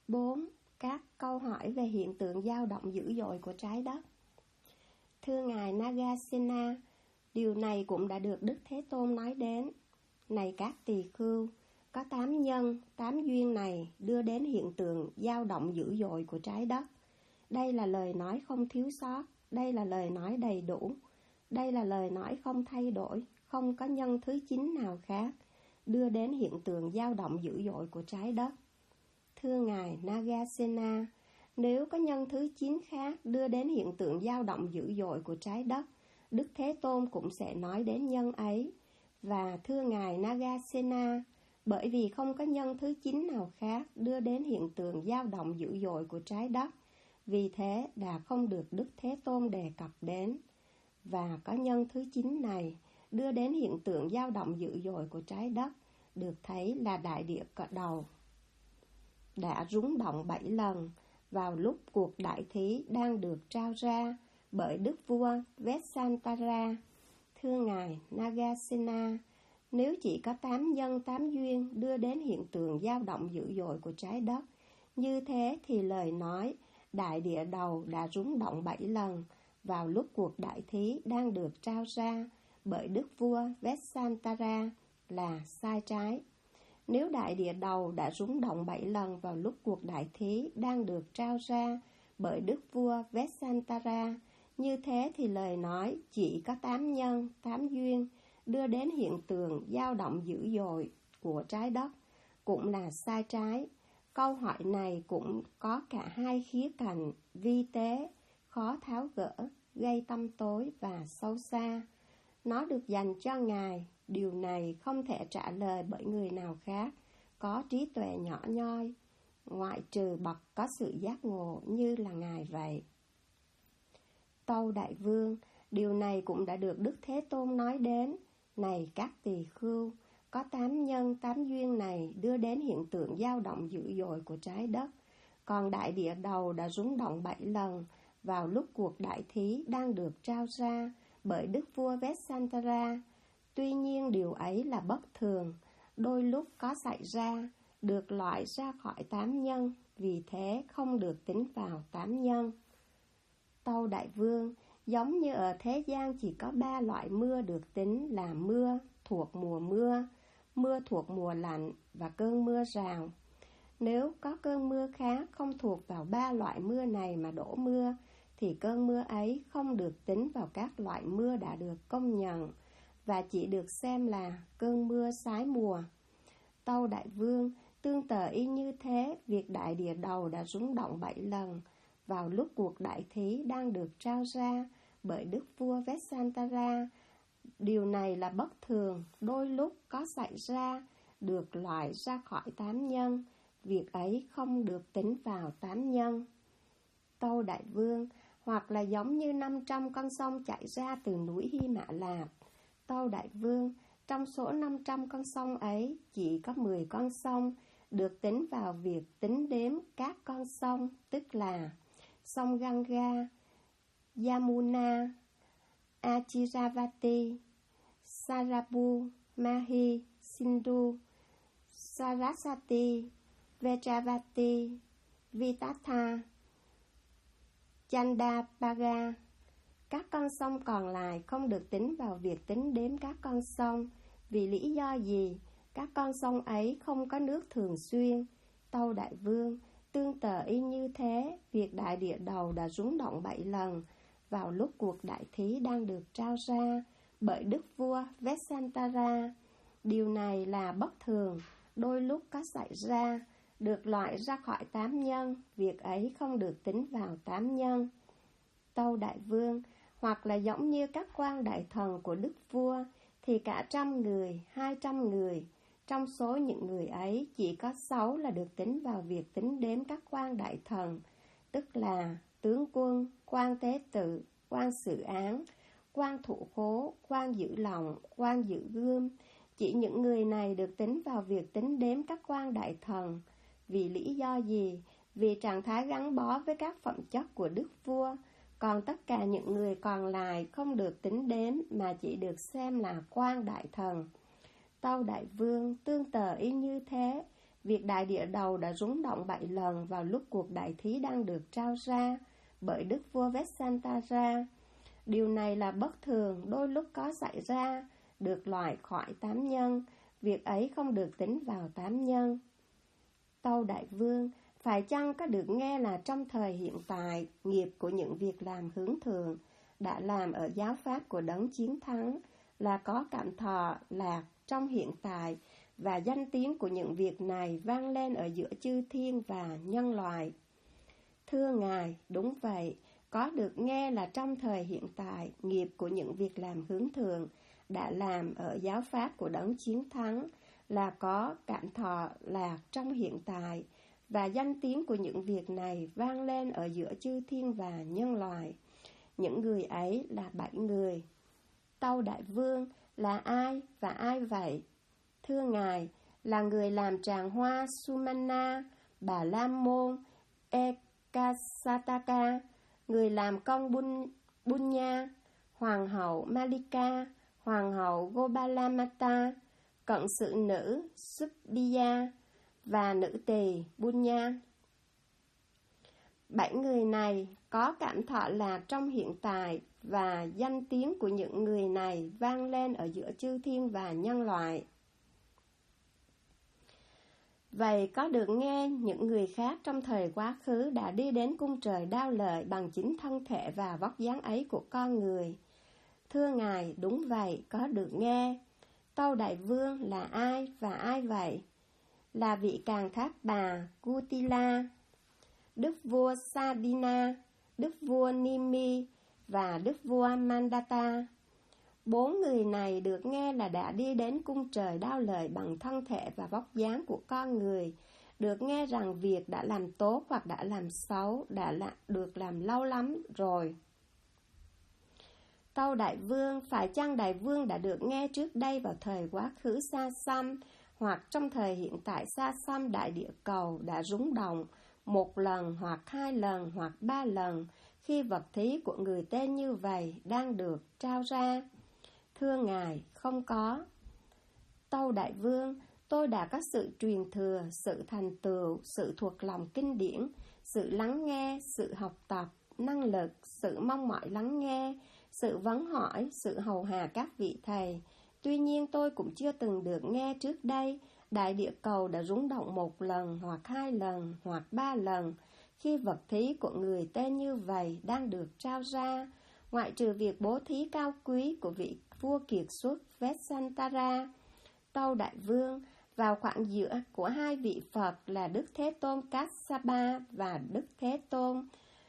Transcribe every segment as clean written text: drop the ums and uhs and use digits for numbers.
4. Các câu hỏi về hiện tượng dao động dữ dội của trái đất. Thưa Ngài Nagasena, điều này cũng đã được Đức Thế Tôn nói đến. Này các tỳ khưu, có 8 nhân, 8 duyên này đưa đến hiện tượng dao động dữ dội của trái đất. Đây là lời nói không thiếu sót, đây là lời nói đầy đủ, đây là lời nói không thay đổi, không có nhân thứ 9 nào khác đưa đến hiện tượng dao động dữ dội của trái đất. Thưa Ngài Nagasena, nếu có nhân thứ 9 khác đưa đến hiện tượng dao động dữ dội của trái đất, Đức Thế Tôn cũng sẽ nói đến nhân ấy. Và thưa Ngài Nagasena, bởi vì không có nhân thứ 9 nào khác đưa đến hiện tượng dao động dữ dội của trái đất, vì thế đã không được Đức Thế Tôn đề cập đến. Và có nhân thứ 9 này đưa đến hiện tượng dao động dữ dội của trái đất, được thấy là đại địa cỡ đầu đã rúng động 7 lần vào lúc cuộc đại thí đang được trao ra bởi Đức Vua Vessantara. Thưa Ngài Nagasena, nếu chỉ có 8 nhân 8 duyên đưa đến hiện tượng dao động dữ dội của trái đất, như thế thì lời nói đại địa đầu đã rúng động 7 lần vào lúc cuộc đại thí đang được trao ra bởi Đức Vua Vessantara là sai trái. Nếu đại địa đầu đã rúng động 7 lần vào lúc cuộc đại thí đang được trao ra bởi Đức Vua Vessantara, như thế thì lời nói chỉ có 8 nhân, 8 duyên đưa đến hiện tượng dao động dữ dội của trái đất cũng là sai trái. Câu hỏi này cũng có cả hai khía cạnh vi tế, khó tháo gỡ, gây tâm tối và sâu xa. Nó được dành cho Ngài, điều này không thể trả lời bởi người nào khác có trí tuệ nhỏ nhoi, ngoại trừ bậc có sự giác ngộ như là Ngài vậy. Tâu Đại Vương, điều này cũng đã được Đức Thế Tôn nói đến. Này các tỳ khưu, có 8 nhân 8 duyên này đưa đến hiện tượng dao động dữ dội của trái đất, còn đại địa đầu đã rúng động 7 lần vào lúc cuộc đại thí đang được trao ra bởi Đức Vua Vessantara. Tuy nhiên điều ấy là bất thường, đôi lúc có xảy ra, được loại ra khỏi 8 nhân, vì thế không được tính vào 8 nhân. Tâu Đại Vương, giống như ở thế gian chỉ có 3 loại mưa được tính là mưa thuộc mùa mưa, mưa thuộc mùa lạnh và cơn mưa rào. Nếu có cơn mưa khác không thuộc vào 3 loại mưa này mà đổ mưa, thì cơn mưa ấy không được tính vào các loại mưa đã được công nhận, và chỉ được xem là cơn mưa sái mùa. Tâu Đại Vương, tương tự y như thế, việc đại địa đầu đã rúng động 7 lần vào lúc cuộc đại thí đang được trao ra bởi Đức Vua Vessantara. Điều này là bất thường, đôi lúc có xảy ra, được loại ra khỏi 8 nhân, việc ấy không được tính vào 8 nhân. Tâu Đại Vương, hoặc là giống như 500 con sông chảy ra từ núi Hy Mã Lạp. Tâu Đại Vương, trong số 500 con sông ấy, chỉ có 10 con sông được tính vào việc tính đếm các con sông, tức là sông Ganga, Yamuna, Achiravati, Sarabu, Mahi, Sindhu, Saraswati, Vejravati, Vitatha, Chandapaga. Các con sông còn lại không được tính vào việc tính đếm các con sông. Vì lý do gì? Các con sông ấy không có nước thường xuyên. Tâu Đại Vương, tương tự y như thế, việc đại địa đầu đã rúng động 7 lần vào lúc cuộc đại thí đang được trao ra bởi Đức Vua Vessantara. Điều này là bất thường, đôi lúc có xảy ra, được loại ra khỏi 8 nhân, việc ấy không được tính vào 8 nhân. Tâu Đại Vương, hoặc là giống như các quan đại thần của Đức Vua, thì cả 100 người, 200 người, trong số những người ấy chỉ có 6 là được tính vào việc tính đếm các quan đại thần, tức là tướng quân, quan tế tự, quan xử án, quan thủ khố, quan giữ lòng, quan giữ gươm. Chỉ những người này được tính vào việc tính đếm các quan đại thần. Vì lý do gì? Vì trạng thái gắn bó với các phẩm chất của Đức Vua. Còn tất cả những người còn lại không được tính đếm mà chỉ được xem là quan đại thần. Tâu Đại Vương, tương tự y như thế, Việc đại địa đầu đã rúng động 7 lần vào lúc cuộc đại thí đang được trao ra bởi đức vua Vessantara. Điều này là bất thường, đôi lúc có xảy ra, được loại khỏi tám nhân. Việc ấy không được tính vào tám nhân. Tâu Đại Vương, phải chăng có được nghe là trong thời hiện tại, nghiệp của những việc làm hướng thường đã làm ở giáo pháp của đấng chiến thắng là có cảm thọ lạc trong hiện tại, và danh tiếng của những việc này vang lên ở giữa chư thiên và nhân loại? Thưa Ngài, đúng vậy, có được nghe là trong thời hiện tại, nghiệp của những việc làm hướng thường đã làm ở giáo pháp của đấng chiến thắng là có cảm thọ lạc trong hiện tại, và danh tiếng của những việc này vang lên ở giữa chư thiên và nhân loại. Những người ấy là 7 người. Tâu Đại Vương, là ai và ai vậy? Thưa Ngài, là người làm tràng hoa Sumana, Bà La Môn, Ekasataka, người làm công Bunya, Hoàng hậu Malika, Hoàng hậu Gopalamata, cận sự nữ Subbiya và nữ tỳ Bunya. 7 người này có cảm thọ lạc trong hiện tại, và danh tiếng của những người này vang lên ở giữa chư thiên và nhân loại. Vậy có được nghe những người khác trong thời quá khứ đã đi đến cung trời Đao Lợi bằng chính thân thể và vóc dáng ấy của con người? Thưa Ngài, đúng vậy, có được nghe. Tâu Đại Vương, là ai và ai vậy? Là vị Càn Thác Bà Kutila, đức vua Sadina, đức vua Nimi và đức vua Mandata. 4 người này được nghe là đã đi đến cung trời Đao Lợi bằng thân thể và vóc dáng của con người, được nghe rằng việc đã làm tốt hoặc đã làm xấu được làm lâu lắm rồi. Tâu Đại Vương, phải chăng Đại Vương đã được nghe trước đây vào thời quá khứ xa xăm, hoặc trong thời hiện tại xa xăm đại địa cầu đã rúng động 1 lần hoặc 2 lần hoặc 3 lần khi vật thí của người tên như vậy đang được trao ra? Thưa Ngài, không có. Tâu Đại Vương, tôi đã có sự truyền thừa, sự thành tựu, sự thuộc lòng kinh điển, sự lắng nghe, sự học tập, năng lực, sự mong mỏi lắng nghe, sự vấn hỏi, sự hầu hạ các vị thầy. Tuy nhiên tôi cũng chưa từng được nghe trước đây đại địa cầu đã rúng động 1 lần hoặc 2 lần hoặc 3 lần khi vật thí của người tên như vậy đang được trao ra, ngoại trừ việc bố thí cao quý của vị vua kiệt xuất Vessantara. Tâu Đại Vương, vào khoảng giữa của 2 vị Phật là Đức Thế Tôn Kassapa và Đức Thế Tôn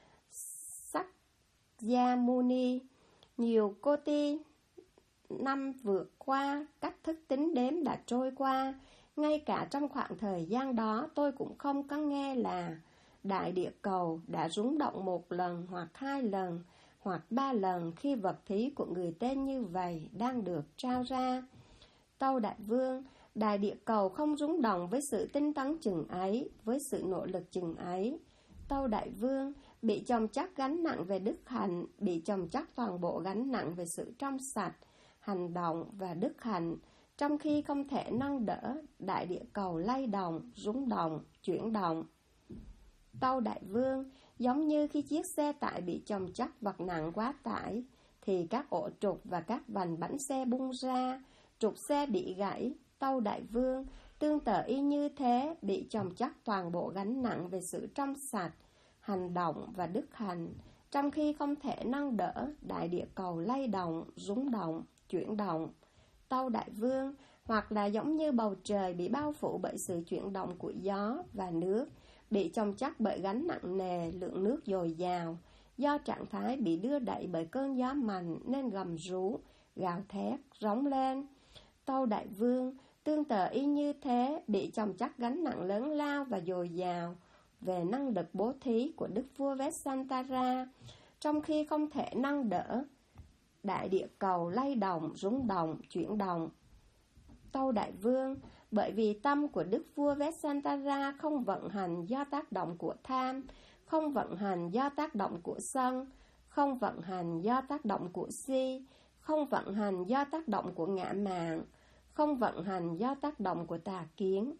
Sakyamuni, nhiều cô ti năm vượt qua, cách thức tính đếm đã trôi qua. Ngay cả trong khoảng thời gian đó tôi cũng không có nghe là đại địa cầu đã rúng động 1 lần hoặc 2 lần hoặc 3 lần khi vật thí của người tên như vậy đang được trao ra. Tâu Đại Vương, đại địa cầu không rúng động với sự tinh tấn chừng ấy, với sự nỗ lực chừng ấy. Tâu Đại Vương, bị chồng chất gánh nặng về đức hạnh, bị chồng chất toàn bộ gánh nặng về sự trong sạch, hành động và đức hạnh, trong khi không thể nâng đỡ đại địa cầu lay động, rúng động, chuyển động. Tâu Đại Vương, giống như khi chiếc xe tải bị chồng chất vật nặng quá tải, thì các ổ trục và các vành bánh xe bung ra, trục xe bị gãy. Tâu Đại Vương, tương tự y như thế, bị chồng chất toàn bộ gánh nặng về sự trong sạch, hành động và đức hạnh, trong khi không thể nâng đỡ đại địa cầu lay động, rúng động, chuyển động. Tâu Đại Vương, hoặc là giống như bầu trời bị bao phủ bởi sự chuyển động của gió và nước, bị chồng chất bởi gánh nặng nề, lượng nước dồi dào, do trạng thái bị đưa đẩy bởi cơn gió mạnh nên gầm rú, gào thét, rống lên. Tâu Đại Vương, tương tự y như thế, bị chồng chất gánh nặng lớn lao và dồi dào về năng lực bố thí của đức vua Vessantara, trong khi không thể nâng đỡ đại địa cầu lay động, rúng động, chuyển động. Tâu Đại Vương, bởi vì tâm của đức vua Vessantara không vận hành do tác động của tham, không vận hành do tác động của sân, không vận hành do tác động của si, không vận hành do tác động của ngã mạn, không vận hành do tác động của tà kiến,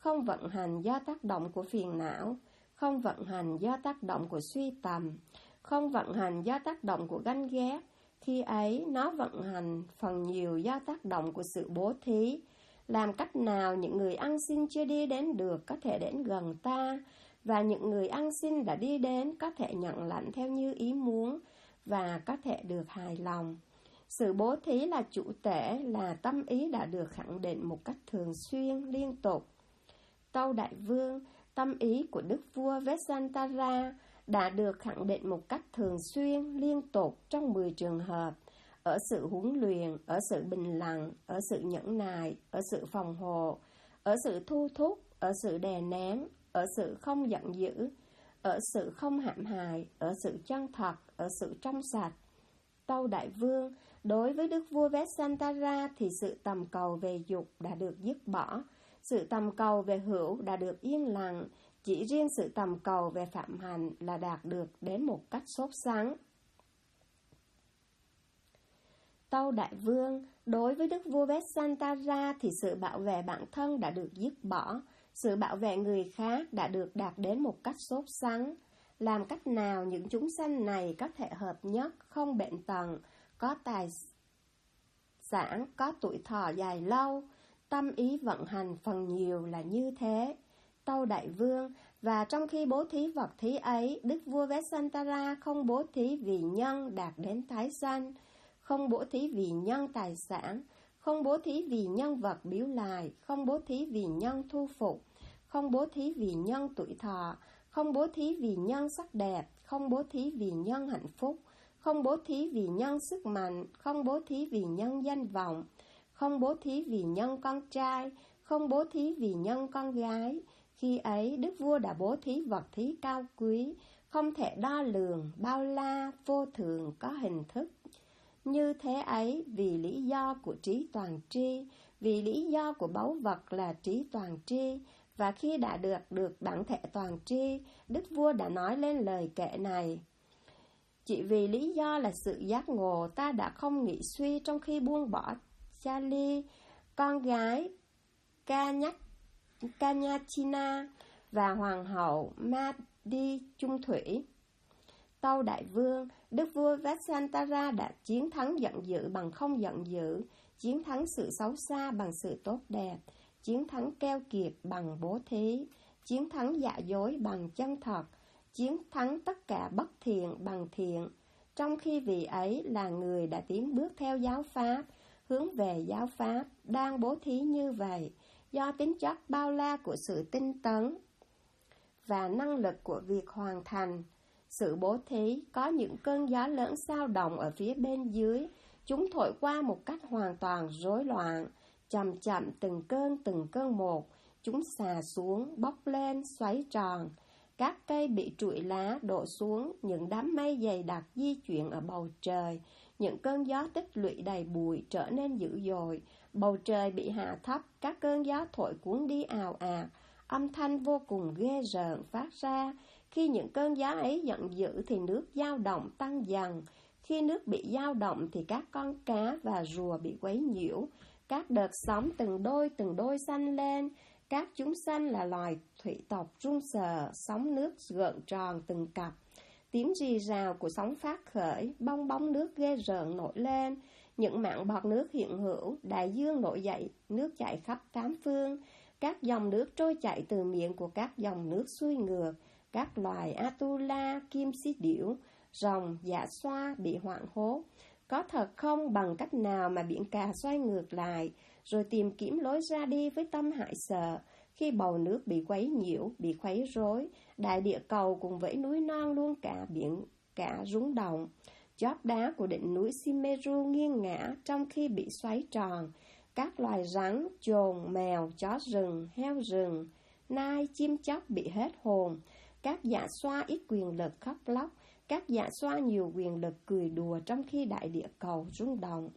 không vận hành do tác động của phiền não, không vận hành do tác động của suy tầm, không vận hành do tác động của ganh ghét. Khi ấy, nó vận hành phần nhiều do tác động của sự bố thí. Làm cách nào những người ăn xin chưa đi đến được có thể đến gần ta, và những người ăn xin đã đi đến có thể nhận lãnh theo như ý muốn và có thể được hài lòng. Sự bố thí là chủ thể, là tâm ý đã được khẳng định một cách thường xuyên, liên tục. Tâu Đại Vương, tâm ý của Đức vua Vesantara đã được khẳng định một cách thường xuyên, liên tục trong 10 trường hợp: ở sự huấn luyện, ở sự bình lặng, ở sự nhẫn nại, ở sự phòng hộ, ở sự thu thúc, ở sự đè nén, ở sự không giận dữ, ở sự không hãm hại, ở sự chân thật, ở sự trong sạch. Tâu Đại Vương, đối với Đức vua Vesantara thì sự tầm cầu về dục đã được dứt bỏ, sự tầm cầu về hữu đã được yên lặng, chỉ riêng sự tầm cầu về phạm hạnh là đạt được đến một cách sốt sắng. Tâu Đại Vương, đối với Đức vua Vesantara thì sự bảo vệ bản thân đã được dứt bỏ, sự bảo vệ người khác đã được đạt đến một cách sốt sắng. Làm cách nào những chúng sanh này có thể hợp nhất, không bệnh tật, có tài sản, có tuổi thọ dài lâu? Tâm ý vận hành phần nhiều là như thế. Tâu Đại Vương, và trong khi bố thí vật thí ấy, Đức vua Vesantara không bố thí vì nhân đạt đến tái sanh, không bố thí vì nhân tài sản, không bố thí vì nhân vật biếu lại, không bố thí vì nhân thu phục, không bố thí vì nhân tuổi thọ, không bố thí vì nhân sắc đẹp, không bố thí vì nhân hạnh phúc, không bố thí vì nhân sức mạnh, không bố thí vì nhân danh vọng, không bố thí vì nhân con trai, không bố thí vì nhân con gái. Khi ấy, Đức vua đã bố thí vật thí cao quý, không thể đo lường, bao la, vô thường, có hình thức. Như thế ấy, vì lý do của trí toàn tri, vì lý do của báu vật là trí toàn tri, và khi đã được đẳng thể toàn tri, Đức vua đã nói lên lời kệ này: chỉ vì lý do là sự giác ngộ, ta đã không nghĩ suy trong khi buông bỏ Chali, con gái Kanyachina và hoàng hậu Madi Trung Thủy. Tâu Đại Vương, Đức vua Vesantara đã chiến thắng giận dữ bằng không giận dữ, chiến thắng sự xấu xa bằng sự tốt đẹp, chiến thắng keo kiệt bằng bố thí, chiến thắng giả dối bằng chân thật, chiến thắng tất cả bất thiện bằng thiện. Trong khi vị ấy là người đã tiến bước theo giáo pháp, hướng về giáo pháp, đang bố thí như vậy, do tính chất bao la của sự tinh tấn và năng lực của việc hoàn thành sự bố thí, có những cơn gió lớn xao động ở phía bên dưới, chúng thổi qua một cách hoàn toàn rối loạn, chậm chậm từng cơn một, chúng xà xuống, bốc lên, xoáy tròn. Các cây bị trụi lá đổ xuống, những đám mây dày đặc di chuyển ở bầu trời, những cơn gió tích lũy đầy bụi trở nên dữ dội, bầu trời bị hạ thấp, các cơn gió thổi cuốn đi ào ạt, âm thanh vô cùng ghê rợn phát ra. Khi những cơn gió ấy giận dữ thì nước dao động tăng dần, khi nước bị dao động thì các con cá và rùa bị quấy nhiễu, các đợt sóng từng đôi sanh lên. Các chúng sanh là loài thủy tộc run sợ, sóng nước gợn tròn từng cặp. Tiếng rì rào của sóng phát khởi, bong bóng nước ghê rợn nổi lên. Những mảng bọt nước hiện hữu, đại dương nổi dậy, nước chảy khắp tám phương. Các dòng nước trôi chảy từ miệng của các dòng nước xuôi ngược. Các loài Atula, kim xí điểu, rồng, dạ xoa bị hoảng hốt. Có thật không, bằng cách nào mà biển cả xoay ngược lại, rồi tìm kiếm lối ra đi với tâm hại sợ. Khi bầu nước bị quấy nhiễu, bị khuấy rối, đại địa cầu cùng với núi non luôn cả biển cả rúng động. Chóp đá của đỉnh núi Simeru nghiêng ngã trong khi bị xoáy tròn. Các loài rắn, chồn, mèo, chó rừng, heo rừng, nai, chim chóc bị hết hồn. Các dạ xoa ít quyền lực khóc lóc, các dạ xoa nhiều quyền lực cười đùa trong khi đại địa cầu rung động.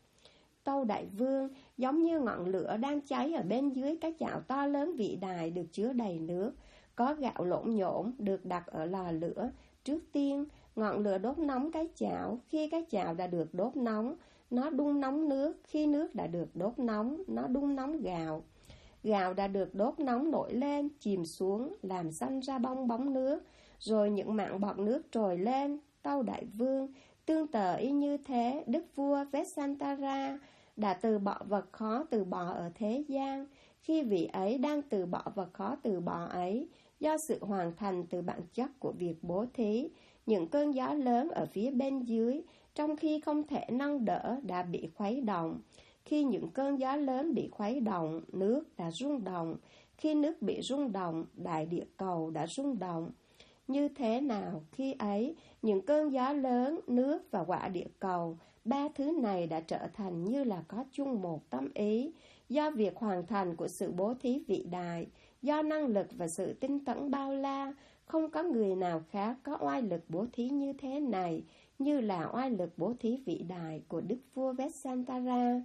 Tâu Đại Vương, giống như ngọn lửa đang cháy ở bên dưới cái chảo to lớn vĩ đại được chứa đầy nước, có gạo lộn nhổn được đặt ở lò lửa. Trước tiên, ngọn lửa đốt nóng cái chảo, khi cái chảo đã được đốt nóng, nó đun nóng nước, khi nước đã được đốt nóng, nó đun nóng gạo. Gạo đã được đốt nóng nổi lên, chìm xuống, làm xanh ra bong bóng nước, rồi những mảng bọt nước trồi lên. Tâu Đại Vương, tương tự y như thế, đức vua Vessantara đã từ bỏ vật khó từ bỏ ở thế gian. Khi vị ấy đang từ bỏ vật khó từ bỏ ấy, do sự hoàn thành từ bản chất của việc bố thí, những cơn gió lớn ở phía bên dưới, trong khi không thể nâng đỡ, đã bị khuấy động. Khi những cơn gió lớn bị khuấy động, nước đã rung động. Khi nước bị rung động, đại địa cầu đã rung động. Như thế nào, khi ấy, những cơn gió lớn, nước và quả địa cầu, ba thứ này đã trở thành như là có chung một tâm ý, do việc hoàn thành của sự bố thí vĩ đại, do năng lực và sự tinh tấn bao la. Không có người nào khác có oai lực bố thí như thế này, như là oai lực bố thí vĩ đại của đức vua Vessantara.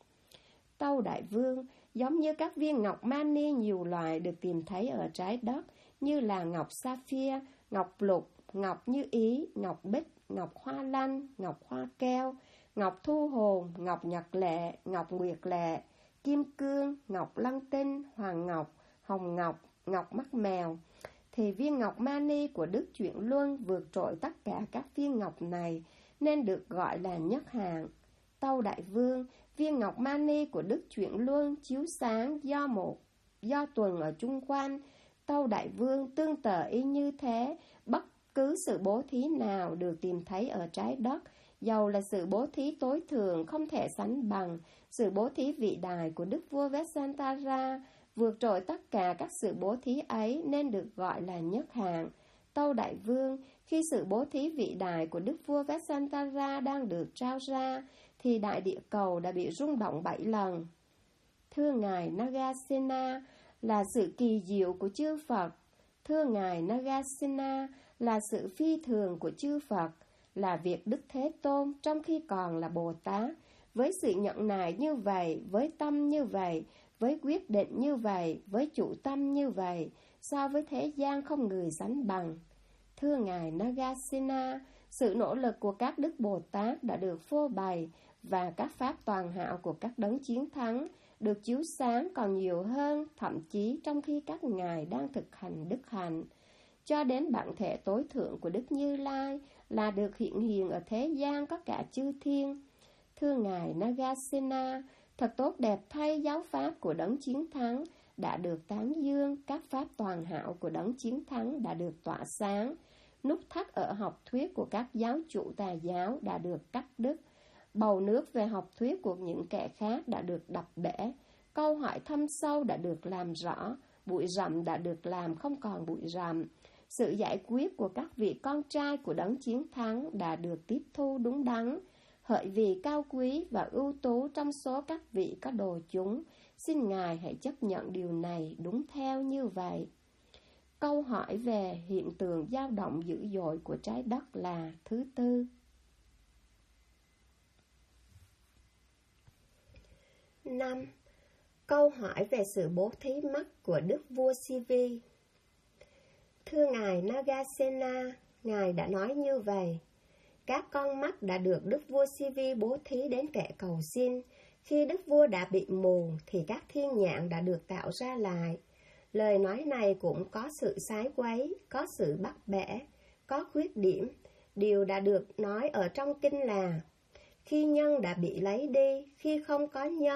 Tâu Đại Vương, giống như các viên ngọc mani nhiều loại được tìm thấy ở trái đất, như là ngọc sapphire, ngọc lục, ngọc như ý, ngọc bích, ngọc hoa lanh, ngọc hoa keo, ngọc thu hồn, ngọc nhật lệ, ngọc nguyệt lệ, kim cương, ngọc lăng tinh, hoàng ngọc, hồng ngọc, ngọc mắt mèo, thì viên ngọc mani của Đức Chuyển Luân vượt trội tất cả các viên ngọc này, nên được gọi là nhất hạng. Tâu Đại Vương, viên ngọc mani của Đức Chuyển Luân chiếu sáng do tuần ở chung quanh. Tâu Đại Vương, tương tự y như thế, bất cứ sự bố thí nào được tìm thấy ở trái đất, dầu là sự bố thí tối thượng không thể sánh bằng sự bố thí vĩ đại của đức vua Vessantara, vượt trội tất cả các sự bố thí ấy, nên được gọi là nhất hạng. Tâu Đại Vương, khi sự bố thí vĩ đại của đức vua Vessantara đang được trao ra, thì đại địa cầu đã bị rung động 7 lần. Thưa Ngài Nagasena, là sự kỳ diệu của chư Phật. Thưa Ngài Nagasena, là sự phi thường của chư Phật, là việc Đức Thế Tôn trong khi còn là Bồ Tát, với sự nhận nại như vậy, với tâm như vậy, với quyết định như vậy, với chủ tâm như vậy, so với thế gian không người sánh bằng. Thưa Ngài Nagasena, sự nỗ lực của các Đức Bồ Tát đã được phô bày, và các pháp toàn hảo của các đấng chiến thắng được chiếu sáng còn nhiều hơn, thậm chí trong khi các ngài đang thực hành đức hạnh, cho đến bản thể tối thượng của Đức Như Lai là được hiện hiện ở thế gian có cả chư thiên. Thưa Ngài Nagasena, thật tốt đẹp thay giáo pháp của đấng chiến thắng đã được tán dương, các pháp toàn hảo của đấng chiến thắng đã được tỏa sáng, nút thắt ở học thuyết của các giáo chủ tà giáo đã được cắt đứt, bầu nước về học thuyết của những kẻ khác đã được đập bể, câu hỏi thâm sâu đã được làm rõ, bụi rậm đã được làm không còn bụi rậm. Sự giải quyết của các vị con trai của đấng chiến thắng đã được tiếp thu đúng đắn. Hỡi vị cao quý và ưu tú trong số các vị có đồ chúng, xin Ngài hãy chấp nhận điều này đúng theo như vậy. Câu hỏi về hiện tượng dao động dữ dội của trái đất là thứ tư. 5. Câu hỏi về sự bố thí mất của Đức Vua Sivi. Thưa Ngài Nagasena, Ngài đã nói như vậy. Các con mắt đã được Đức Vua Sivi bố thí đến kẻ cầu xin. Khi Đức Vua đã bị mù, thì các thiên nhãn đã được tạo ra lại. Lời nói này cũng có sự sái quấy, có sự bắt bẻ, có khuyết điểm. Điều đã được nói ở trong kinh là: khi nhân đã bị lấy đi, khi không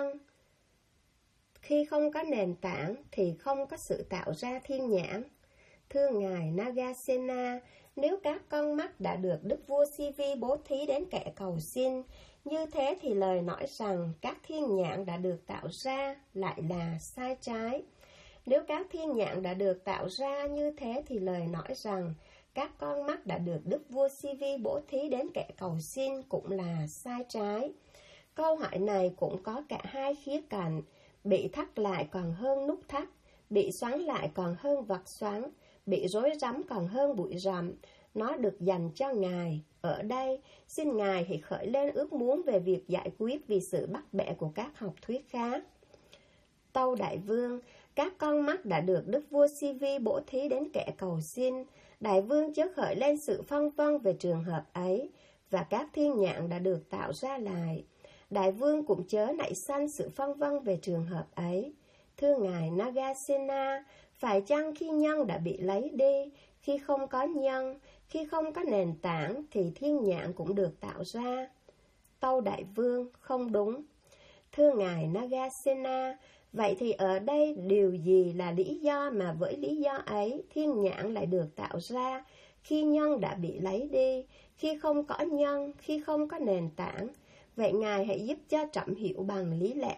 có nền tảng thì không có sự tạo ra thiên nhãn. Thưa Ngài Nagasena, nếu các con mắt đã được Đức Vua Sivi bố thí đến kẻ cầu xin, như thế thì lời nói rằng các thiên nhãn đã được tạo ra lại là sai trái. Nếu các thiên nhãn đã được tạo ra như thế thì lời nói rằng các con mắt đã được Đức Vua Sivi bố thí đến kẻ cầu xin cũng là sai trái. Câu hỏi này cũng có cả hai khía cạnh, bị thắt lại còn hơn nút thắt, bị xoắn lại còn hơn vật xoắn, bị rối rắm còn hơn bụi rậm. Nó được dành cho Ngài. Ở đây, xin Ngài hãy khởi lên ước muốn về việc giải quyết vì sự bắt bẻ của các học thuyết khác. Tâu Đại Vương, các con mắt đã được Đức Vua Sivi bố thí đến kẻ cầu xin. Đại Vương chớ khởi lên sự phân vân về trường hợp ấy, và các thiên nhãn đã được tạo ra lại. Đại Vương cũng chớ nảy sanh sự phân vân về trường hợp ấy. Thưa ngài Nagasena, phải chăng khi nhân đã bị lấy đi, khi không có nhân, khi không có nền tảng thì thiên nhãn cũng được tạo ra? Tâu Đại Vương, không đúng. Thưa ngài Nagasena, vậy thì ở đây điều gì là lý do mà với lý do ấy thiên nhãn lại được tạo ra khi nhân đã bị lấy đi, khi không có nhân, khi không có nền tảng? Vậy ngài hãy giúp cho trẫm hiểu bằng lý lẽ.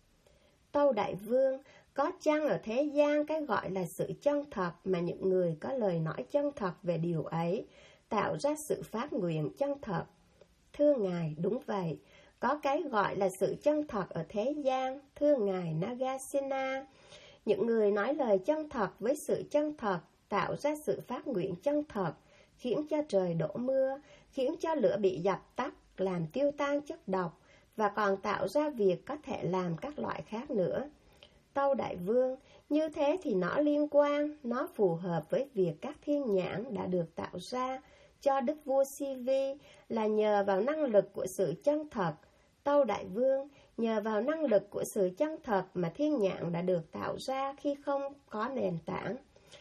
Tâu Đại Vương, có chăng ở thế gian cái gọi là sự chân thật mà những người có lời nói chân thật về điều ấy tạo ra sự phát nguyện chân thật? Thưa ngài, đúng vậy. Có cái gọi là sự chân thật ở thế gian, thưa ngài Nagasena. Những người nói lời chân thật với sự chân thật tạo ra sự phát nguyện chân thật, khiến cho trời đổ mưa, khiến cho lửa bị dập tắt, làm tiêu tan chất độc, và còn tạo ra việc có thể làm các loại khác nữa. Tâu Đại Vương, như thế thì nó liên quan, nó phù hợp với việc các thiên nhãn đã được tạo ra cho Đức Vua Si Vi là nhờ vào năng lực của sự chân thật. Tâu Đại Vương, nhờ vào năng lực của sự chân thật mà thiên nhãn đã được tạo ra khi không có nền tảng.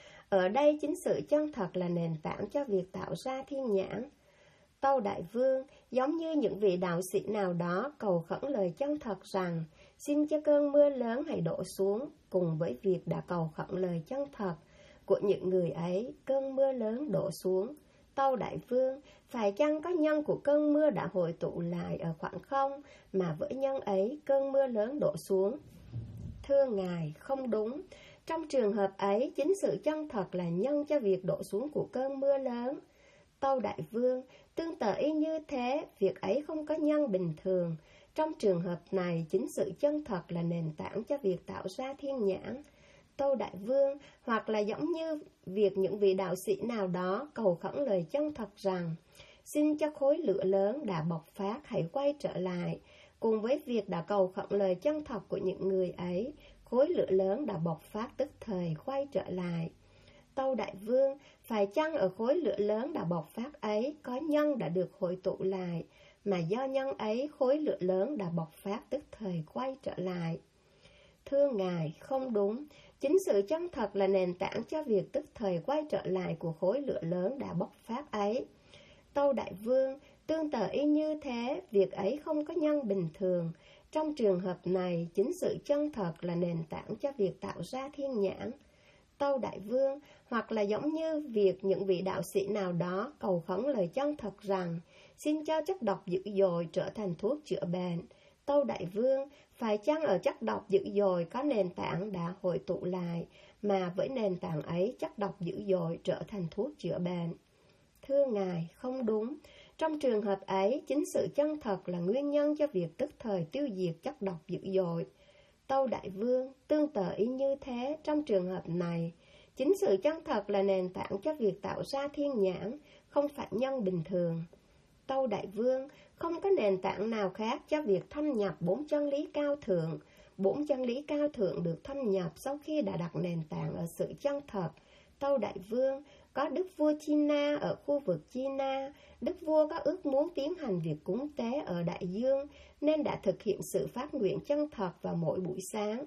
Ở đây chính sự chân thật là nền tảng cho việc tạo ra thiên nhãn. Tâu Đại Vương, giống như những vị đạo sĩ nào đó cầu khẩn lời chân thật rằng xin cho cơn mưa lớn hãy đổ xuống, cùng với việc đã cầu khẩn lời chân thật của những người ấy, cơn mưa lớn đổ xuống. Tâu Đại Vương, phải chăng có nhân của cơn mưa đã hội tụ lại ở khoảng không, mà với nhân ấy cơn mưa lớn đổ xuống? Thưa ngài, không đúng. Trong trường hợp ấy, chính sự chân thật là nhân cho việc đổ xuống của cơn mưa lớn. Tâu Đại Vương, tương tự y như thế, việc ấy không có nhân bình thường. Trong trường hợp này, chính sự chân thật là nền tảng cho việc tạo ra thiên nhãn. Tâu Đại Vương, hoặc là giống như việc những vị đạo sĩ nào đó cầu khẩn lời chân thật rằng xin cho khối lửa lớn đã bộc phát hãy quay trở lại, cùng với việc đã cầu khẩn lời chân thật của những người ấy, khối lửa lớn đã bộc phát tức thời quay trở lại. Tâu Đại Vương, phải chăng ở khối lửa lớn đã bộc phát ấy có nhân đã được hội tụ lại, mà do nhân ấy khối lửa lớn đã bộc phát tức thời quay trở lại? Thưa ngài, không đúng. Chính sự chân thật là nền tảng cho việc tức thời quay trở lại của khối lửa lớn đã bộc phát ấy. Tâu Đại Vương, tương tự y như thế, việc ấy không có nhân bình thường. Trong trường hợp này, chính sự chân thật là nền tảng cho việc tạo ra thiên nhãn. Tâu Đại Vương, hoặc là giống như việc những vị đạo sĩ nào đó cầu khẩn lời chân thật rằng xin cho chất độc dữ dội trở thành thuốc chữa bệnh. Tâu Đại Vương, phải chăng ở chất độc dữ dội có nền tảng đã hội tụ lại, mà với nền tảng ấy chất độc dữ dội trở thành thuốc chữa bệnh? Thưa ngài, không đúng. Trong trường hợp ấy, chính sự chân thật là nguyên nhân cho việc tức thời tiêu diệt chất độc dữ dội. Tâu Đại Vương, tương tự y như thế, trong trường hợp này, chính sự chân thật là nền tảng cho việc tạo ra thiên nhãn, không phải nhân bình thường. Tâu Đại Vương, không có nền tảng nào khác cho việc thâm nhập 4 chân lý cao thượng. 4 chân lý cao thượng được thâm nhập sau khi đã đặt nền tảng ở sự chân thật. Tâu Đại Vương, có Đức Vua China ở khu vực China, Đức Vua có ước muốn tiến hành việc cúng tế ở Đại Dương, nên đã thực hiện sự phát nguyện chân thật vào mỗi buổi sáng,